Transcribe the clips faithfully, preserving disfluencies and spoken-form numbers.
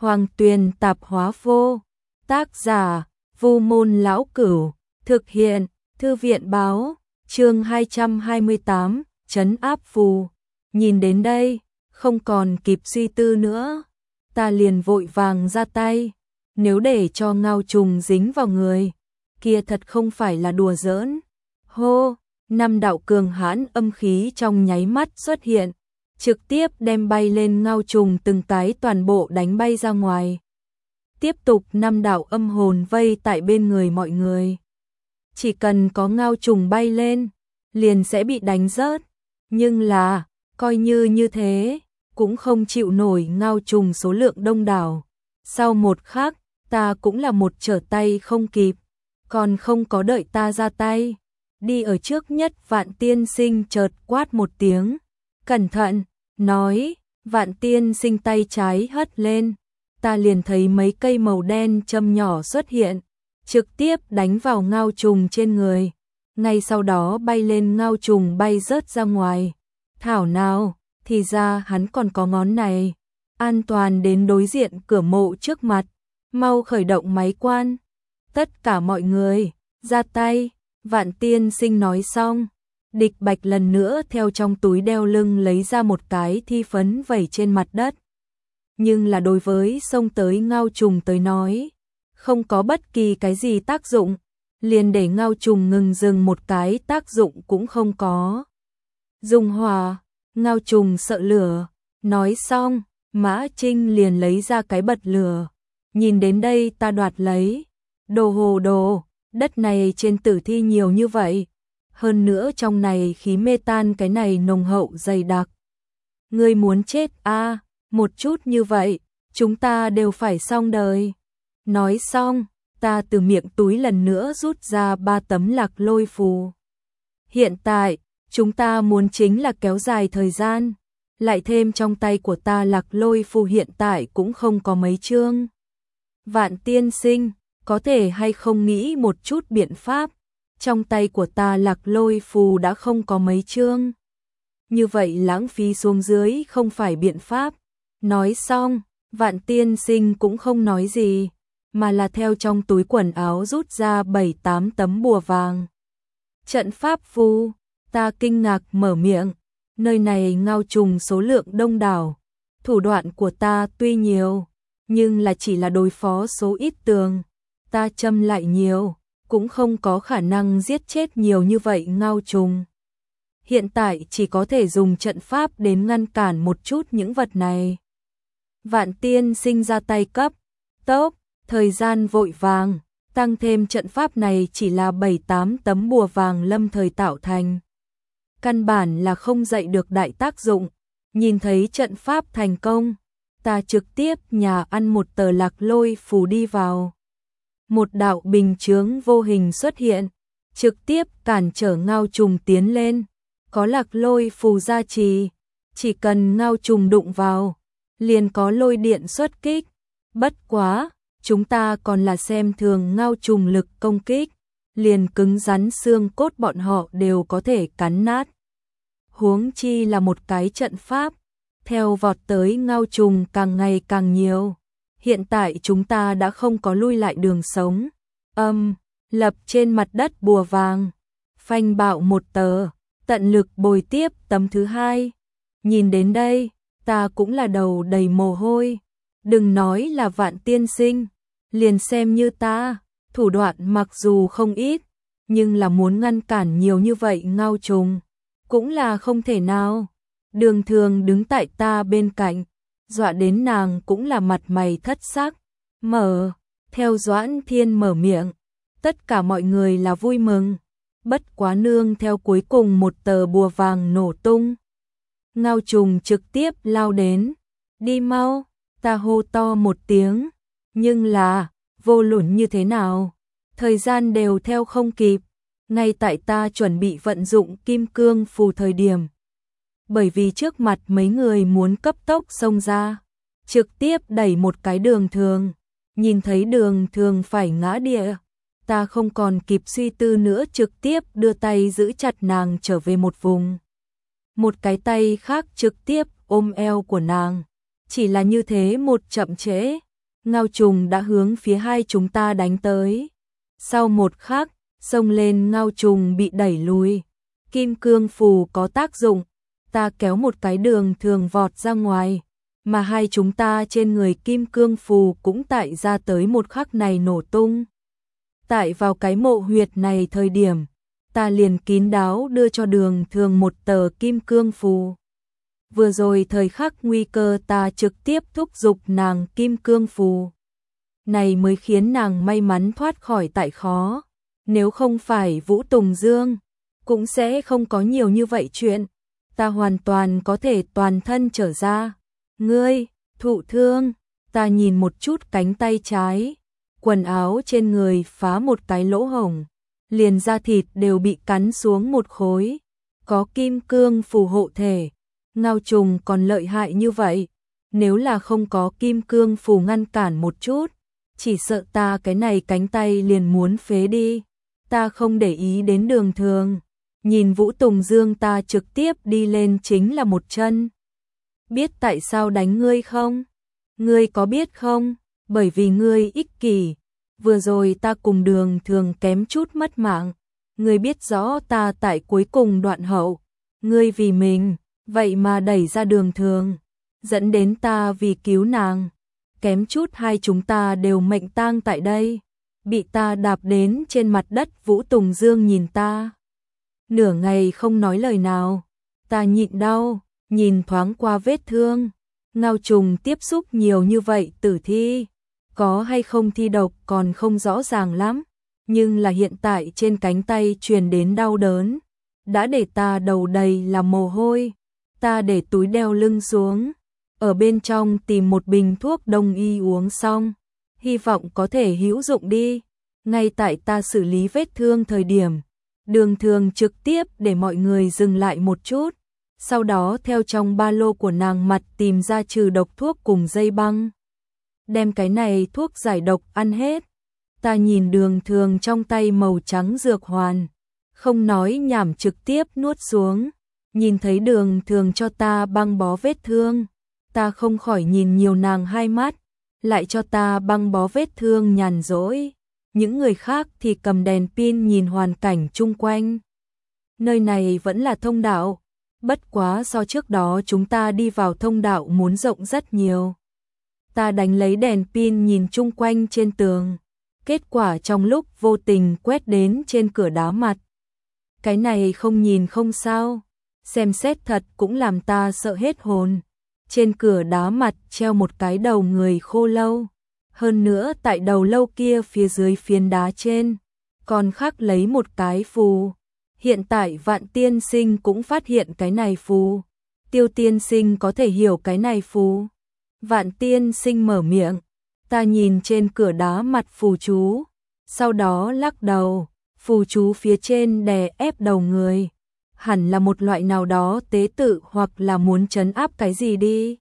Hoàng Tuyền tạp hóa vô. Tác giả, Vu Môn Lão Cửu. Thực hiện, Thư viện báo. Chương hai trăm hai mươi tám, trấn áp phù. Nhìn đến đây, không còn kịp suy tư nữa. Ta liền vội vàng ra tay. Nếu để cho ngao trùng dính vào người, kia thật không phải là đùa giỡn. Hô, năm đạo cường hãn âm khí trong nháy mắt xuất hiện, trực tiếp đem bay lên ngao trùng từng cái toàn bộ đánh bay ra ngoài. Tiếp tục năm đạo âm hồn vây tại bên người mọi người. Chỉ cần có ngao trùng bay lên, liền sẽ bị đánh rớt. Nhưng là, coi như như thế, cũng không chịu nổi ngao trùng số lượng đông đảo. Sau một khắc, ta cũng là một trở tay không kịp, còn không có đợi ta ra tay. Đi ở trước nhất Vạn Tiên Sinh chợt quát một tiếng. Cẩn thận, nói, Vạn Tiên Sinh tay trái hất lên. Ta liền thấy mấy cây màu đen châm nhỏ xuất hiện, trực tiếp đánh vào ngao trùng trên người. Ngay sau đó bay lên ngao trùng bay rớt ra ngoài. Thảo nào, thì ra hắn còn có ngón này. An toàn đến đối diện cửa mộ trước mặt, mau khởi động máy quan. Tất cả mọi người, ra tay. Vạn Tiên Sinh nói xong, Địch Bạch lần nữa theo trong túi đeo lưng lấy ra một cái thi phấn vẩy trên mặt đất. Nhưng là đối với xông tới ngao trùng tới nói, không có bất kỳ cái gì tác dụng, liền để ngao trùng ngừng dừng một cái tác dụng cũng không có. Dùng hỏa, ngao trùng sợ lửa, nói xong, Mã Trinh liền lấy ra cái bật lửa. Nhìn đến đây ta đoạt lấy, đồ hồ đồ, đất này trên tử thi nhiều như vậy, hơn nữa trong này khí mê tan cái này nồng hậu dày đặc. Ngươi muốn chết a, à, một chút như vậy, chúng ta đều phải xong đời. Nói xong, ta từ miệng túi lần nữa rút ra ba tấm lạc lôi phù. Hiện tại, chúng ta muốn chính là kéo dài thời gian, lại thêm trong tay của ta lạc lôi phù hiện tại cũng không có mấy chương. Vạn Tiên Sinh, có thể hay không nghĩ một chút biện pháp, trong tay của ta lạc lôi phù đã không có mấy chương. Như vậy lãng phí xuống dưới không phải biện pháp. Nói xong, Vạn Tiên Sinh cũng không nói gì, mà là theo trong túi quần áo rút ra bảy tám tấm bùa vàng. Trận pháp phù, ta kinh ngạc mở miệng, nơi này ngao trùng số lượng đông đảo, thủ đoạn của ta tuy nhiều, nhưng là chỉ là đối phó số ít tường, ta châm lại nhiều, cũng không có khả năng giết chết nhiều như vậy ngao trùng. Hiện tại chỉ có thể dùng trận pháp đến ngăn cản một chút những vật này. Vạn Tiên Sinh ra tay cấp tốc, thời gian vội vàng, tăng thêm trận pháp này chỉ là bảy tám tấm bùa vàng lâm thời tạo thành. Căn bản là không dậy được đại tác dụng. Nhìn thấy trận pháp thành công, ta trực tiếp nhà ăn một tờ lạc lôi phù đi vào. Một đạo bình chướng vô hình xuất hiện, trực tiếp cản trở ngao trùng tiến lên. Có lạc lôi phù gia trì, chỉ cần ngao trùng đụng vào, liền có lôi điện xuất kích. Bất quá, chúng ta còn là xem thường ngao trùng lực công kích, liền cứng rắn xương cốt bọn họ đều có thể cắn nát. Huống chi là một cái trận pháp, theo vọt tới ngao trùng càng ngày càng nhiều. Hiện tại chúng ta đã không có lui lại đường sống. Âm, lập trên mặt đất bùa vàng, phanh bạo một tờ, tận lực bồi tiếp tấm thứ hai. Nhìn đến đây, ta cũng là đầu đầy mồ hôi. Đừng nói là Vạn Tiên Sinh, liền xem như ta, thủ đoạn mặc dù không ít, nhưng là muốn ngăn cản nhiều như vậy ngao trùng, cũng là không thể nào. Đường Thường đứng tại ta bên cạnh, dọa đến nàng cũng là mặt mày thất sắc. Mở, theo Doãn Thiên mở miệng, tất cả mọi người là vui mừng. Bất quá nương theo cuối cùng một tờ bùa vàng nổ tung. Ngao trùng trực tiếp lao đến. Đi mau, ta hô to một tiếng. Nhưng là, vô luận như thế nào, thời gian đều theo không kịp. Ngay tại ta chuẩn bị vận dụng kim cương phù thời điểm. Bởi vì trước mặt mấy người muốn cấp tốc xông ra, trực tiếp đẩy một cái Đường Thường. Nhìn thấy Đường Thường phải ngã địa, ta không còn kịp suy tư nữa, trực tiếp đưa tay giữ chặt nàng trở về một vùng. Một cái tay khác trực tiếp ôm eo của nàng. Chỉ là như thế một chậm trễ, ngao trùng đã hướng phía hai chúng ta đánh tới. Sau một khắc, xông lên ngao trùng bị đẩy lùi. Kim cương phù có tác dụng, ta kéo một cái đường thường vọt ra ngoài, mà hai chúng ta trên người kim cương phù cũng tại ra tới một khắc này nổ tung. Tại vào cái mộ huyệt này thời điểm, ta liền kín đáo đưa cho đường thường một tờ kim cương phù. Vừa rồi thời khắc nguy cơ ta trực tiếp thúc giục nàng kim cương phù. Này mới khiến nàng may mắn thoát khỏi tại khó. Nếu không phải Vũ Tùng Dương, cũng sẽ không có nhiều như vậy chuyện. Ta hoàn toàn có thể toàn thân trở ra. Ngươi, thụ thương, ta nhìn một chút cánh tay trái. Quần áo trên người phá một cái lỗ hổng. Liền da thịt đều bị cắn xuống một khối. Có kim cương phù hộ thể. Ngao trùng còn lợi hại như vậy. Nếu là không có kim cương phù ngăn cản một chút, chỉ sợ ta cái này cánh tay liền muốn phế đi. Ta không để ý đến đường thường. Nhìn Vũ Tùng Dương ta trực tiếp đi lên chính là một chân. Biết tại sao đánh ngươi không? Ngươi có biết không? Bởi vì ngươi ích kỷ. Vừa rồi ta cùng đường thường kém chút mất mạng. Ngươi biết rõ ta tại cuối cùng đoạn hậu. Ngươi vì mình, vậy mà đẩy ra đường thường. Dẫn đến ta vì cứu nàng. Kém chút hai chúng ta đều mệnh tang tại đây. Bị ta đạp đến trên mặt đất. Vũ Tùng Dương nhìn ta. Nửa ngày không nói lời nào. Ta nhịn đau, nhìn thoáng qua vết thương. Ngao trùng tiếp xúc nhiều như vậy tử thi. Có hay không thi độc còn không rõ ràng lắm. Nhưng là hiện tại trên cánh tay truyền đến đau đớn. Đã để ta đầu đầy là mồ hôi. Ta để túi đeo lưng xuống. Ở bên trong tìm một bình thuốc đông y uống xong. Hy vọng có thể hữu dụng đi. Ngay tại ta xử lý vết thương thời điểm. Đường thường trực tiếp để mọi người dừng lại một chút. Sau đó theo trong ba lô của nàng mặt tìm ra trừ độc thuốc cùng dây băng. Đem cái này thuốc giải độc ăn hết. Ta nhìn đường thường trong tay màu trắng dược hoàn. Không nói nhảm trực tiếp nuốt xuống. Nhìn thấy đường thường cho ta băng bó vết thương. Ta không khỏi nhìn nhiều nàng hai mắt. Lại cho ta băng bó vết thương nhàn rỗi. Những người khác thì cầm đèn pin nhìn hoàn cảnh chung quanh. Nơi này vẫn là thông đạo. Bất quá so trước đó chúng ta đi vào thông đạo muốn rộng rất nhiều. Ta đánh lấy đèn pin nhìn chung quanh trên tường. Kết quả trong lúc vô tình quét đến trên cửa đá mặt. Cái này không nhìn không sao. Xem xét thật cũng làm ta sợ hết hồn. Trên cửa đá mặt treo một cái đầu người khô lâu. Hơn nữa tại đầu lâu kia phía dưới phiến đá trên. Còn khắc lấy một cái phù. Hiện tại Vạn tiên sinh cũng phát hiện cái này phù. Tiêu tiên sinh có thể hiểu cái này phù. Vạn tiên sinh mở miệng. Ta nhìn trên cửa đá mặt phù chú. Sau đó lắc đầu. Phù chú phía trên đè ép đầu người. Hẳn là một loại nào đó tế tự hoặc là muốn trấn áp cái gì đi.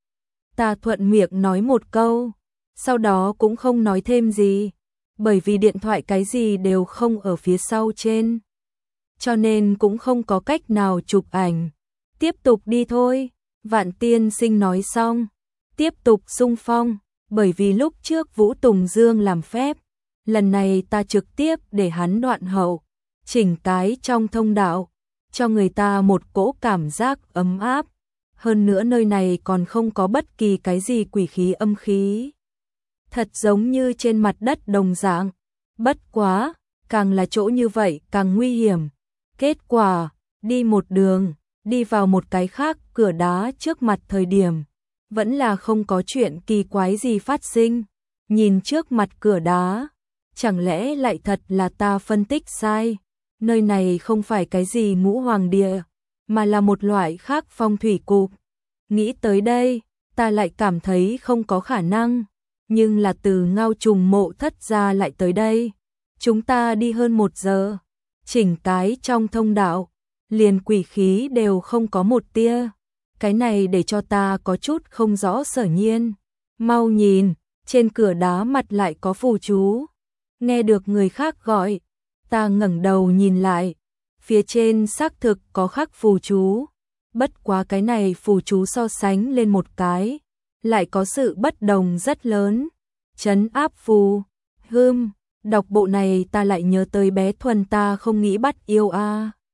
Ta thuận miệng nói một câu. Sau đó cũng không nói thêm gì. Bởi vì điện thoại cái gì đều không ở phía sau trên. Cho nên cũng không có cách nào chụp ảnh. Tiếp tục đi thôi. Vạn tiên sinh nói xong. Tiếp tục xung phong. Bởi vì lúc trước Vũ Tùng Dương làm phép. Lần này ta trực tiếp để hắn đoạn hậu. Chỉnh cái trong thông đạo. Cho người ta một cỗ cảm giác ấm áp. Hơn nữa nơi này còn không có bất kỳ cái gì quỷ khí âm khí. Thật giống như trên mặt đất đồng dạng. Bất quá, càng là chỗ như vậy càng nguy hiểm. Kết quả, đi một đường, đi vào một cái khác cửa đá trước mặt thời điểm. Vẫn là không có chuyện kỳ quái gì phát sinh. Nhìn trước mặt cửa đá, chẳng lẽ lại thật là ta phân tích sai. Nơi này không phải cái gì ngũ hoàng địa, mà là một loại khác phong thủy cục. Nghĩ tới đây, ta lại cảm thấy không có khả năng. Nhưng là từ ngao trùng mộ thất ra lại tới đây. Chúng ta đi hơn một giờ. Chỉnh cái trong thông đạo. Liền quỷ khí đều không có một tia. Cái này để cho ta có chút không rõ sở nhiên. Mau nhìn, trên cửa đá mặt lại có phù chú. Nghe được người khác gọi. Ta ngẩng đầu nhìn lại. Phía trên xác thực có khắc phù chú. Bất quá cái này phù chú so sánh lên một cái. Lại có sự bất đồng rất lớn. trấn áp phù. Hưm, đọc bộ này ta lại nhớ tới bé Thuần ta không nghĩ bắt yêu a.